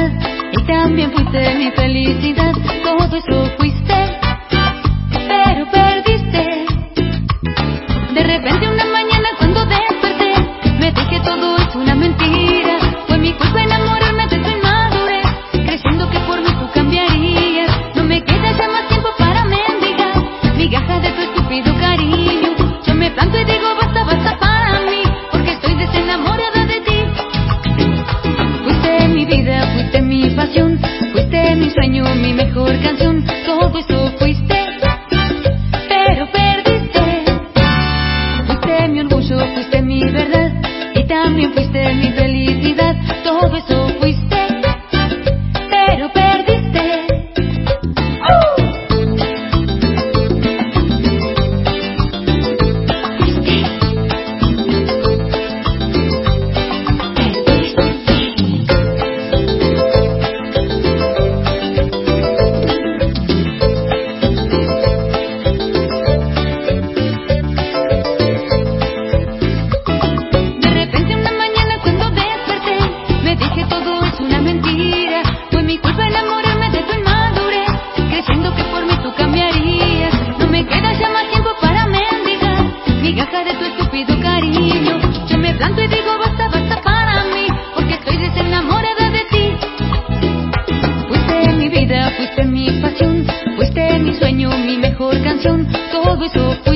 verdad y también fuiste mi felicidad. Todo eso fuiste, pero perdiste. De repente una mañana cuando desperté, me dije todo es una mentira. Fue mi culpa enamorarme de tu inmadurez, creyendo que por mí tú cambiarías. No me queda ya más tiempo para mendigar migajas de tu estúpido cariño. Yo me planto y digo basta, basta para mí, porque estoy desenamorada de ti. Fuiste mi vida, fuiste mi pasión, fuiste mi sueño, mi mejor canción. Todo eso fuiste, pero perdiste. Fuiste mi orgullo, fuiste mi verdad y también fuiste mi felicidad. Todo eso fuiste, pero perdiste. De tu estúpido cariño, yo me planto y digo basta, basta para mí, porque estoy desenamorada de ti. Fuiste mi vida, fuiste mi pasión, fuiste mi sueño, mi mejor canción. Todo eso fue